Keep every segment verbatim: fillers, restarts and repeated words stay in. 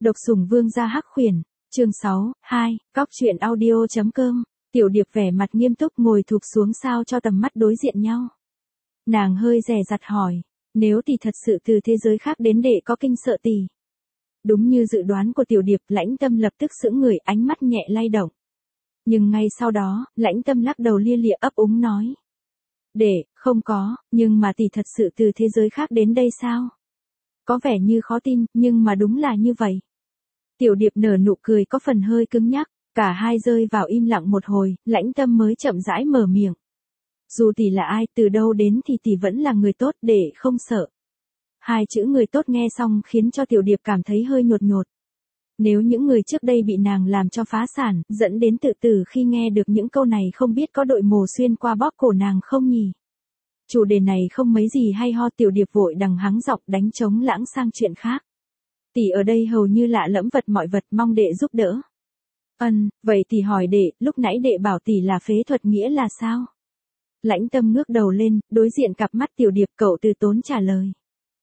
Độc sủng vương gia hắc khuyển, chương sáu, hai, cóc truyện audio.com, Tiểu Điệp vẻ mặt nghiêm túc ngồi thụp xuống sao cho tầm mắt đối diện nhau. Nàng hơi dè dặt hỏi, nếu tỷ thật sự từ thế giới khác đến để có kinh sợ tỷ. Đúng như dự đoán của Tiểu Điệp, Lãnh Tâm lập tức sững người, ánh mắt nhẹ lay động. Nhưng ngay sau đó, Lãnh Tâm lắc đầu lia lịa ấp úng nói. Để, không có, nhưng mà tỷ thật sự từ thế giới khác đến đây sao? Có vẻ như khó tin, nhưng mà đúng là như vậy. Tiểu Điệp nở nụ cười có phần hơi cứng nhắc, cả hai rơi vào im lặng một hồi, Lãnh Tâm mới chậm rãi mở miệng. Dù tỷ là ai, từ đâu đến thì tỷ vẫn là người tốt, để không sợ. Hai chữ người tốt nghe xong khiến cho Tiểu Điệp cảm thấy hơi nhột nhột. Nếu những người trước đây bị nàng làm cho phá sản, dẫn đến tự tử khi nghe được những câu này không biết có đội mồ xuyên qua bóp cổ nàng không nhỉ? Chủ đề này không mấy gì hay ho. Tiểu Điệp vội đằng hắng giọng đánh trống lãng sang chuyện khác. Tỷ ở đây hầu như lạ lẫm vật mọi vật, mong đệ giúp đỡ. Ân, vậy tỷ hỏi đệ, lúc nãy đệ bảo tỷ là phế thuật nghĩa là sao? Lãnh Tâm ngước đầu lên, đối diện cặp mắt Tiểu Điệp, cậu từ tốn trả lời.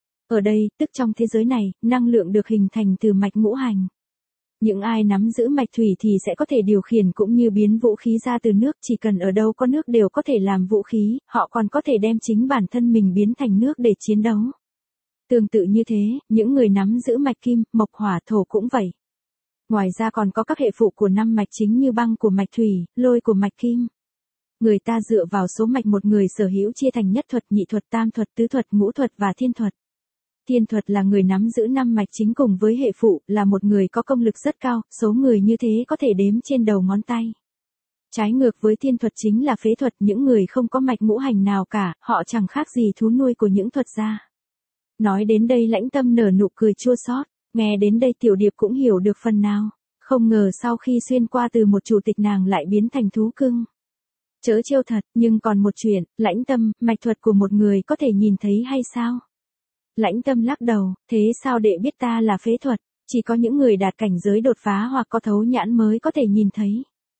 Ở đây, tức trong thế giới này, năng lượng được hình thành từ mạch ngũ hành. Những ai nắm giữ mạch thủy thì sẽ có thể điều khiển cũng như biến vũ khí ra từ nước, chỉ cần ở đâu có nước đều có thể làm vũ khí, họ còn có thể đem chính bản thân mình biến thành nước để chiến đấu. Tương tự như thế, những người nắm giữ mạch kim, mộc hỏa thổ cũng vậy. Ngoài ra còn có các hệ phụ của năm mạch chính như băng của mạch thủy, lôi của mạch kim. Người ta dựa vào số mạch một người sở hữu chia thành nhất thuật, nhị thuật, tam thuật, tứ thuật, ngũ thuật và thiên thuật. Thiên thuật là người nắm giữ năm mạch chính cùng với hệ phụ, là một người có công lực rất cao, số người như thế có thể đếm trên đầu ngón tay. Trái ngược với thiên thuật chính là phế thuật, những người không có mạch ngũ hành nào cả, họ chẳng khác gì thú nuôi của những thuật gia. Nói đến đây Lãnh Tâm nở nụ cười chua xót, nghe đến đây Tiểu Điệp cũng hiểu được phần nào, không ngờ sau khi xuyên qua từ một chủ tịch nàng lại biến thành thú cưng. Chớ trêu thật, nhưng còn một chuyện, Lãnh Tâm, mạch thuật của một người có thể nhìn thấy hay sao? Lãnh Tâm lắc đầu, thế sao đệ biết ta là phế thuật, chỉ có những người đạt cảnh giới đột phá hoặc có thấu nhãn mới có thể nhìn thấy.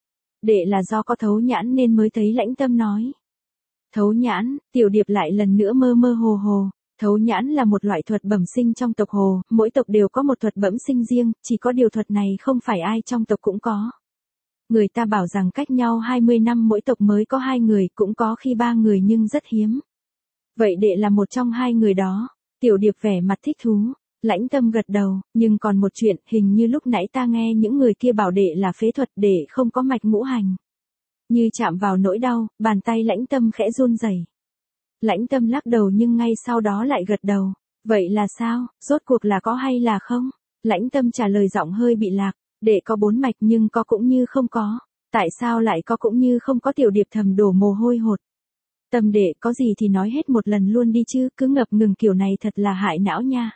Đệ là do có thấu nhãn nên mới thấy. Lãnh Tâm nói. Thấu nhãn, Tiểu Điệp lại lần nữa mơ mơ hồ hồ, thấu nhãn là một loại thuật bẩm sinh trong tộc Hồ, mỗi tộc đều có một thuật bẩm sinh riêng, chỉ có điều thuật này không phải ai trong tộc cũng có. Người ta bảo rằng cách nhau hai mươi năm mỗi tộc mới có hai người, cũng có khi ba người nhưng rất hiếm. Vậy đệ là một trong hai người đó. Tiểu Điệp vẻ mặt thích thú, Lãnh Tâm gật đầu, nhưng còn một chuyện, hình như lúc nãy ta nghe những người kia bảo đệ là phế thuật, đệ không có mạch ngũ hành. Như chạm vào nỗi đau, bàn tay Lãnh Tâm khẽ run rẩy. Lãnh Tâm lắc đầu nhưng ngay sau đó lại gật đầu, vậy là sao, rốt cuộc là có hay là không? Lãnh Tâm trả lời giọng hơi bị lạc, đệ có bốn mạch nhưng có cũng như không có, tại sao lại có cũng như không có? Tiểu Điệp thầm đổ mồ hôi hột. Tâm đệ, có gì thì nói hết một lần luôn đi chứ, cứ ngập ngừng kiểu này thật là hại não nha.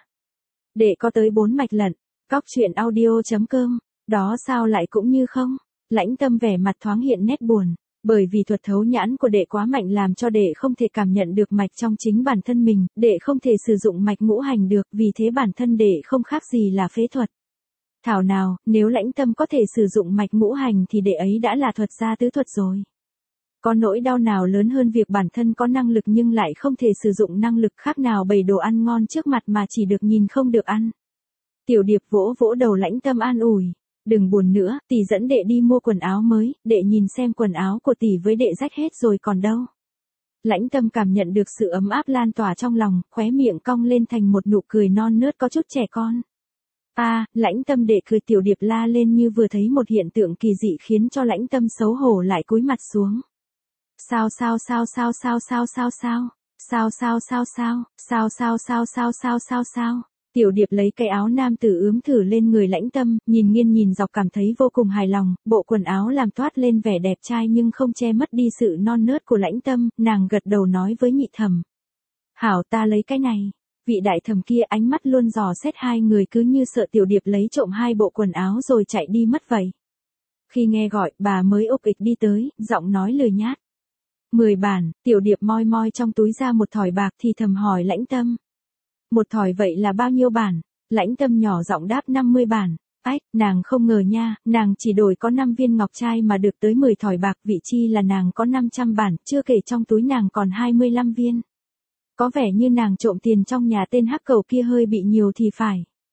Đệ có tới bốn mạch lận, cóc truyện audio.com, đó sao lại cũng như không? Lãnh Tâm vẻ mặt thoáng hiện nét buồn, bởi vì thuật thấu nhãn của đệ quá mạnh làm cho đệ không thể cảm nhận được mạch trong chính bản thân mình, đệ không thể sử dụng mạch ngũ hành được, vì thế bản thân đệ không khác gì là phế thuật. Thảo nào, nếu Lãnh Tâm có thể sử dụng mạch ngũ hành thì đệ ấy đã là thuật gia tứ thuật rồi. Có nỗi đau nào lớn hơn việc bản thân có năng lực nhưng lại không thể sử dụng năng lực, khác nào bày đồ ăn ngon trước mặt mà chỉ được nhìn không được ăn. Tiểu Điệp vỗ vỗ đầu Lãnh Tâm an ủi, đừng buồn nữa, tỷ dẫn đệ đi mua quần áo mới, đệ nhìn xem quần áo của tỷ với đệ rách hết rồi còn đâu. Lãnh Tâm cảm nhận được sự ấm áp lan tỏa trong lòng, khóe miệng cong lên thành một nụ cười non nớt có chút trẻ con. A, à, Lãnh Tâm đệ cười. Tiểu Điệp la lên như vừa thấy một hiện tượng kỳ dị khiến cho Lãnh Tâm xấu hổ lại cúi mặt xuống. Sao sao sao sao sao sao sao sao, sao sao sao sao, sao sao sao sao sao sao sao. Tiểu Điệp lấy cái áo nam tử ướm thử lên người Lãnh Tâm, nhìn nghiêng nhìn dọc cảm thấy vô cùng hài lòng, bộ quần áo làm toát lên vẻ đẹp trai nhưng không che mất đi sự non nớt của Lãnh Tâm, nàng gật đầu nói với nhị thẩm. Hảo, ta lấy cái này. Vị đại thẩm kia ánh mắt luôn dò xét hai người cứ như sợ Tiểu Điệp lấy trộm hai bộ quần áo rồi chạy đi mất vậy. Khi nghe gọi, bà mới ục ịch đi tới, giọng nói lười nhát. Mười bản, Tiểu Điệp moi moi trong túi ra một thỏi bạc thì thầm hỏi Lãnh Tâm. Một thỏi vậy là bao nhiêu bản? Lãnh Tâm nhỏ giọng đáp năm mươi bản. Ách, nàng không ngờ nha, nàng chỉ đổi có năm viên ngọc trai mà được tới mười thỏi bạc, vị chi là nàng có năm trăm bản, chưa kể trong túi nàng còn hai mươi lăm viên. Có vẻ như nàng trộm tiền trong nhà tên hắc cầu kia hơi bị nhiều thì phải.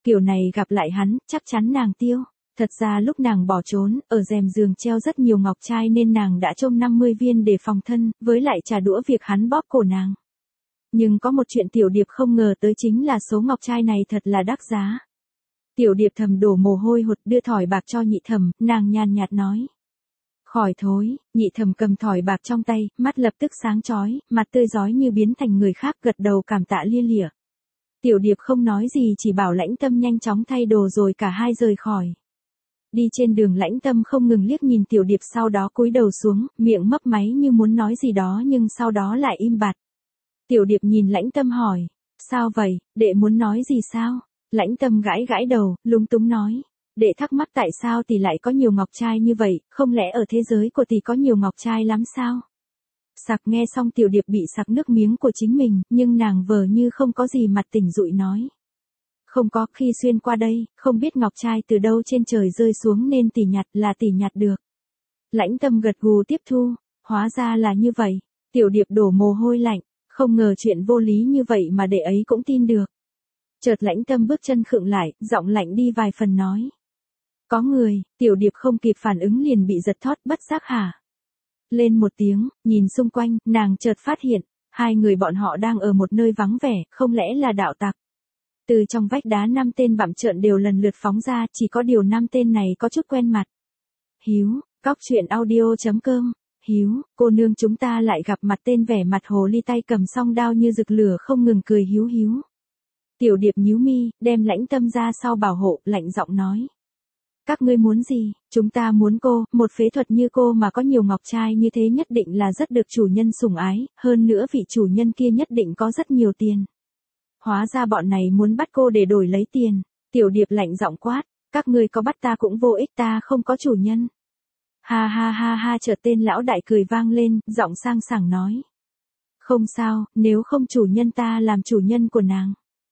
Kiểu này gặp lại hắn, chắc chắn nàng tiêu. Thật ra lúc nàng bỏ trốn, ở rèm giường treo rất nhiều ngọc trai nên nàng đã trông năm mươi viên để phòng thân, với lại trả đũa việc hắn bóp cổ nàng. Nhưng có một chuyện Tiểu Điệp không ngờ tới chính là số ngọc trai này thật là đắt giá. Tiểu Điệp thầm đổ mồ hôi hột đưa thỏi bạc cho nhị thẩm, nàng nhàn nhạt nói. Khỏi thối, nhị thẩm cầm thỏi bạc trong tay, mắt lập tức sáng chói, mặt tươi rói như biến thành người khác, gật đầu cảm tạ lia lịa. Tiểu Điệp không nói gì chỉ bảo Lãnh Tâm nhanh chóng thay đồ rồi cả hai rời khỏi. Đi trên đường Lãnh Tâm không ngừng liếc nhìn Tiểu Điệp, sau đó cúi đầu xuống, miệng mấp máy như muốn nói gì đó nhưng sau đó lại im bặt. Tiểu Điệp nhìn Lãnh Tâm hỏi, sao vậy, đệ muốn nói gì sao? Lãnh Tâm gãi gãi đầu, lúng túng nói, đệ thắc mắc tại sao tỷ lại có nhiều ngọc trai như vậy, không lẽ ở thế giới của tỷ có nhiều ngọc trai lắm sao? Sặc nghe xong Tiểu Điệp bị sặc nước miếng của chính mình, nhưng nàng vờ như không có gì mặt tỉnh dụi nói. Không có, khi xuyên qua đây, không biết ngọc trai từ đâu trên trời rơi xuống nên tỷ nhặt là tỷ nhặt được. Lãnh Tâm gật gù tiếp thu, hóa ra là như vậy. Tiểu Điệp đổ mồ hôi lạnh, không ngờ chuyện vô lý như vậy mà đệ ấy cũng tin được. Chợt Lãnh Tâm bước chân khựng lại, giọng lạnh đi vài phần nói. Có người, Tiểu Điệp không kịp phản ứng liền bị giật thót bất giác hả. Lên một tiếng, nhìn xung quanh, nàng chợt phát hiện, hai người bọn họ đang ở một nơi vắng vẻ, không lẽ là đạo tặc. Từ trong vách đá năm tên bặm trợn đều lần lượt phóng ra, chỉ có điều năm tên này có chút quen mặt. Hiếu, cóc truyện audio chấm com. Hiếu, cô nương chúng ta lại gặp mặt tên vẻ mặt hồ ly tay cầm song đao như rực lửa không ngừng cười hiếu hiếu. Tiểu Điệp nhíu mi, đem Lãnh Tâm ra sau bảo hộ, lạnh giọng nói. Các ngươi muốn gì? Chúng ta muốn cô, một phế thuật như cô mà có nhiều ngọc trai như thế nhất định là rất được chủ nhân sủng ái, hơn nữa vị chủ nhân kia nhất định có rất nhiều tiền. Hóa ra bọn này muốn bắt cô để đổi lấy tiền. Tiểu Điệp lạnh giọng quát, các ngươi có bắt ta cũng vô ích, ta không có chủ nhân. Ha ha ha ha, chợt tên lão đại cười vang lên, giọng sang sảng nói. Không sao, nếu không chủ nhân ta làm chủ nhân của nàng.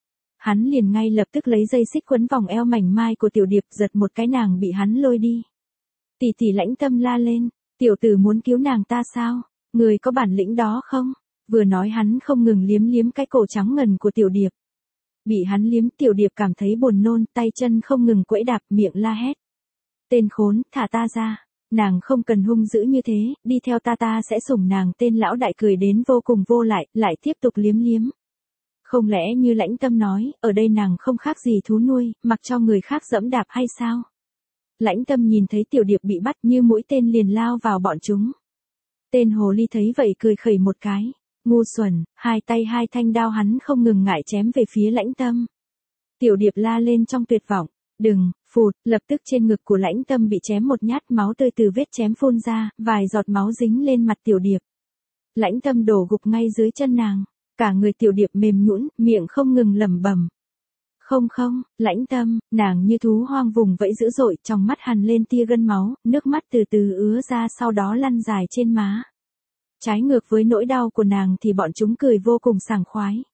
Hắn liền ngay lập tức lấy dây xích quấn vòng eo mảnh mai của Tiểu Điệp, giật một cái nàng bị hắn lôi đi. Tỷ tỷ Lãnh Tâm la lên, tiểu tử muốn cứu nàng ta sao? Người có bản lĩnh đó không? Vừa nói hắn không ngừng liếm liếm cái cổ trắng ngần của Tiểu Điệp. Bị hắn liếm, Tiểu Điệp cảm thấy buồn nôn, tay chân không ngừng quẫy đạp, miệng la hét. Tên khốn, thả ta ra. Nàng không cần hung dữ như thế, đi theo ta ta sẽ sủng nàng. Tên lão đại cười đến vô cùng vô lại, lại tiếp tục liếm liếm. Không lẽ như Lãnh Tâm nói, ở đây nàng không khác gì thú nuôi, mặc cho người khác dẫm đạp hay sao? Lãnh Tâm nhìn thấy Tiểu Điệp bị bắt như mũi tên liền lao vào bọn chúng. Tên hồ ly thấy vậy cười khẩy một cái. Ngu xuẩn, hai tay hai thanh đao hắn không ngừng ngại chém về phía Lãnh Tâm. Tiểu Điệp la lên trong tuyệt vọng. Đừng, phụt, lập tức trên ngực của Lãnh Tâm bị chém một nhát, máu tươi từ vết chém phun ra, vài giọt máu dính lên mặt Tiểu Điệp. Lãnh Tâm đổ gục ngay dưới chân nàng. Cả người Tiểu Điệp mềm nhũn, miệng không ngừng lẩm bẩm. Không không, Lãnh Tâm, nàng như thú hoang vùng vẫy dữ dội, trong mắt hằn lên tia gân máu, nước mắt từ từ ứa ra sau đó lăn dài trên má. Trái ngược với nỗi đau của nàng thì bọn chúng cười vô cùng sảng khoái.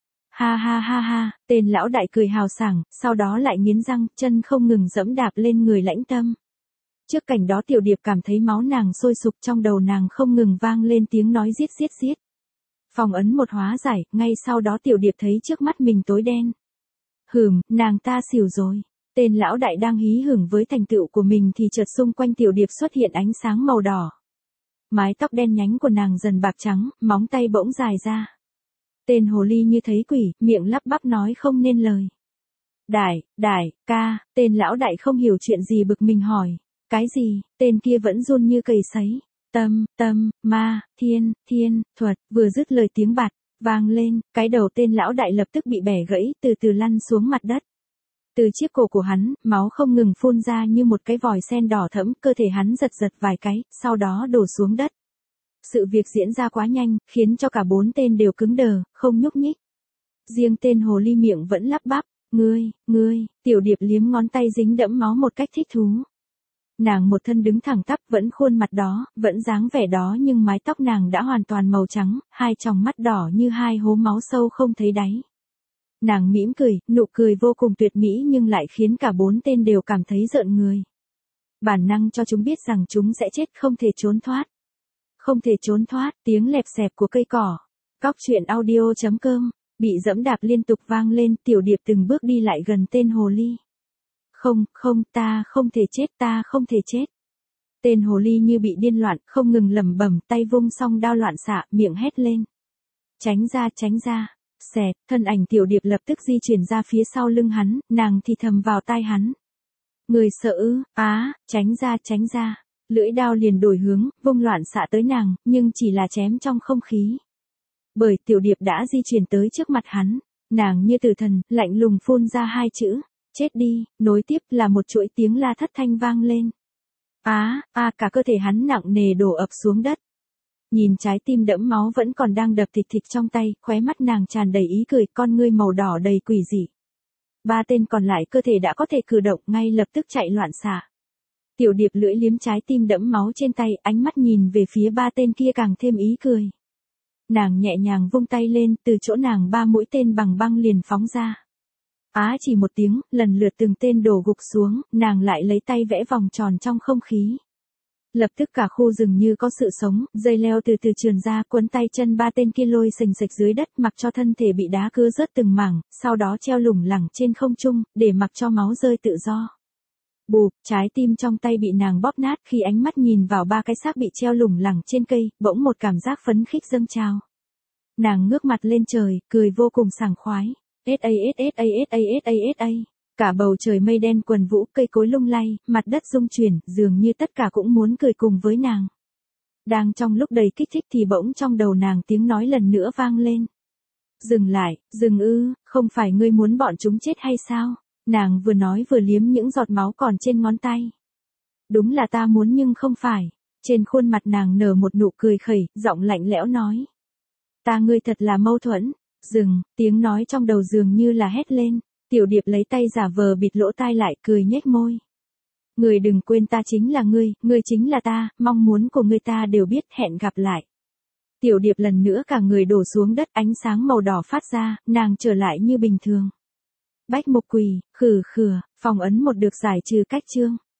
Ha ha ha ha, tên lão đại cười hào sảng, sau đó lại nghiến răng, chân không ngừng dẫm đạp lên người Lãnh Tâm. Trước cảnh đó Tiểu Điệp cảm thấy máu nàng sôi sục, trong đầu nàng không ngừng vang lên tiếng nói giết giết giết. Phong ấn một hóa giải, ngay sau đó Tiểu Điệp thấy trước mắt mình tối đen. Hừm, nàng ta xỉu rồi. Tên lão đại đang hí hửng với thành tựu của mình thì chợt xung quanh Tiểu Điệp xuất hiện ánh sáng màu đỏ. Mái tóc đen nhánh của nàng dần bạc trắng, móng tay bỗng dài ra. Tên hồ ly như thấy quỷ, miệng lắp bắp nói không nên lời. Đại, đại, ca, tên lão đại không hiểu chuyện gì bực mình hỏi. Cái gì? Tên kia vẫn run như cầy sấy. Tâm, tâm, ma, thiên, thiên, thuật, vừa dứt lời tiếng bạt, vang lên, cái đầu tên lão đại lập tức bị bẻ gãy, từ từ lăn xuống mặt đất. Từ chiếc cổ của hắn, máu không ngừng phun ra như một cái vòi sen đỏ thẫm, cơ thể hắn giật giật vài cái, sau đó đổ xuống đất. Sự việc diễn ra quá nhanh, khiến cho cả bốn tên đều cứng đờ, không nhúc nhích. Riêng tên hồ ly miệng vẫn lắp bắp, ngươi, ngươi, Tiểu Điệp liếm ngón tay dính đẫm máu một cách thích thú. Nàng một thân đứng thẳng tắp, vẫn khuôn mặt đó, vẫn dáng vẻ đó nhưng mái tóc nàng đã hoàn toàn màu trắng, hai tròng mắt đỏ như hai hố máu sâu không thấy đáy. Nàng mỉm cười, nụ cười vô cùng tuyệt mỹ nhưng lại khiến cả bốn tên đều cảm thấy rợn người. Bản năng cho chúng biết rằng chúng sẽ chết, không thể trốn thoát. Không thể trốn thoát, tiếng lẹp xẹp của cây cỏ. Cóc truyện audio chấm com bị dẫm đạp liên tục vang lên, Tiểu Điệp từng bước đi lại gần tên hồ ly. Không, không, ta không thể chết, ta không thể chết. Tên hồ ly như bị điên loạn, không ngừng lẩm bẩm, tay vung song đao loạn xạ, miệng hét lên. Tránh ra, tránh ra. Xẹt, thân ảnh Tiểu Điệp lập tức di chuyển ra phía sau lưng hắn, nàng thì thầm vào tai hắn. Người sợ ư, á, tránh ra, tránh ra. Lưỡi đao liền đổi hướng, vung loạn xạ tới nàng, nhưng chỉ là chém trong không khí. Bởi Tiểu Điệp đã di chuyển tới trước mặt hắn, nàng như tử thần, lạnh lùng phun ra hai chữ. Chết đi, nối tiếp là một chuỗi tiếng la thất thanh vang lên. Á, a cả cơ thể hắn nặng nề đổ ập xuống đất. Nhìn trái tim đẫm máu vẫn còn đang đập thịch thịch trong tay, khóe mắt nàng tràn đầy ý cười, con ngươi màu đỏ đầy quỷ dị. Ba tên còn lại cơ thể đã có thể cử động, ngay lập tức chạy loạn xạ. Tiểu Điệp lưỡi liếm trái tim đẫm máu trên tay, ánh mắt nhìn về phía ba tên kia càng thêm ý cười. Nàng nhẹ nhàng vung tay lên, từ chỗ nàng ba mũi tên bằng băng liền phóng ra. Á chỉ một tiếng, lần lượt từng tên đổ gục xuống, nàng lại lấy tay vẽ vòng tròn trong không khí. Lập tức cả khu rừng như có sự sống, dây leo từ từ trườn ra, quấn tay chân ba tên kia lôi sình sịch dưới đất, mặc cho thân thể bị đá cưa rớt từng mảng, sau đó treo lủng lẳng trên không trung, để mặc cho máu rơi tự do. Bụp, trái tim trong tay bị nàng bóp nát, khi ánh mắt nhìn vào ba cái xác bị treo lủng lẳng trên cây, bỗng một cảm giác phấn khích dâng trào. Nàng ngước mặt lên trời, cười vô cùng sảng khoái. ét a ét ét a ét a ét a ét a. Cả bầu trời mây đen quần vũ, cây cối lung lay, mặt đất rung chuyển, dường như tất cả cũng muốn cười cùng với nàng. Đang trong lúc đầy kích thích thì bỗng trong đầu nàng tiếng nói lần nữa vang lên. Dừng lại, dừng ư, không phải ngươi muốn bọn chúng chết hay sao? Nàng vừa nói vừa liếm những giọt máu còn trên ngón tay. Đúng là ta muốn nhưng không phải. Trên khuôn mặt nàng nở một nụ cười khẩy, giọng lạnh lẽo nói. Ta ngươi thật là mâu thuẫn. Dừng, tiếng nói trong đầu dường như là hét lên. Tiểu Điệp lấy tay giả vờ bịt lỗ tai lại, cười nhếch môi. Ngươi đừng quên ta chính là ngươi, ngươi chính là ta, mong muốn của ngươi ta đều biết, hẹn gặp lại. Tiểu Điệp lần nữa cả người đổ xuống đất, ánh sáng màu đỏ phát ra, nàng trở lại như bình thường. Bách Mục Quỳ, khử khử, phòng ấn một được giải trừ cách chương.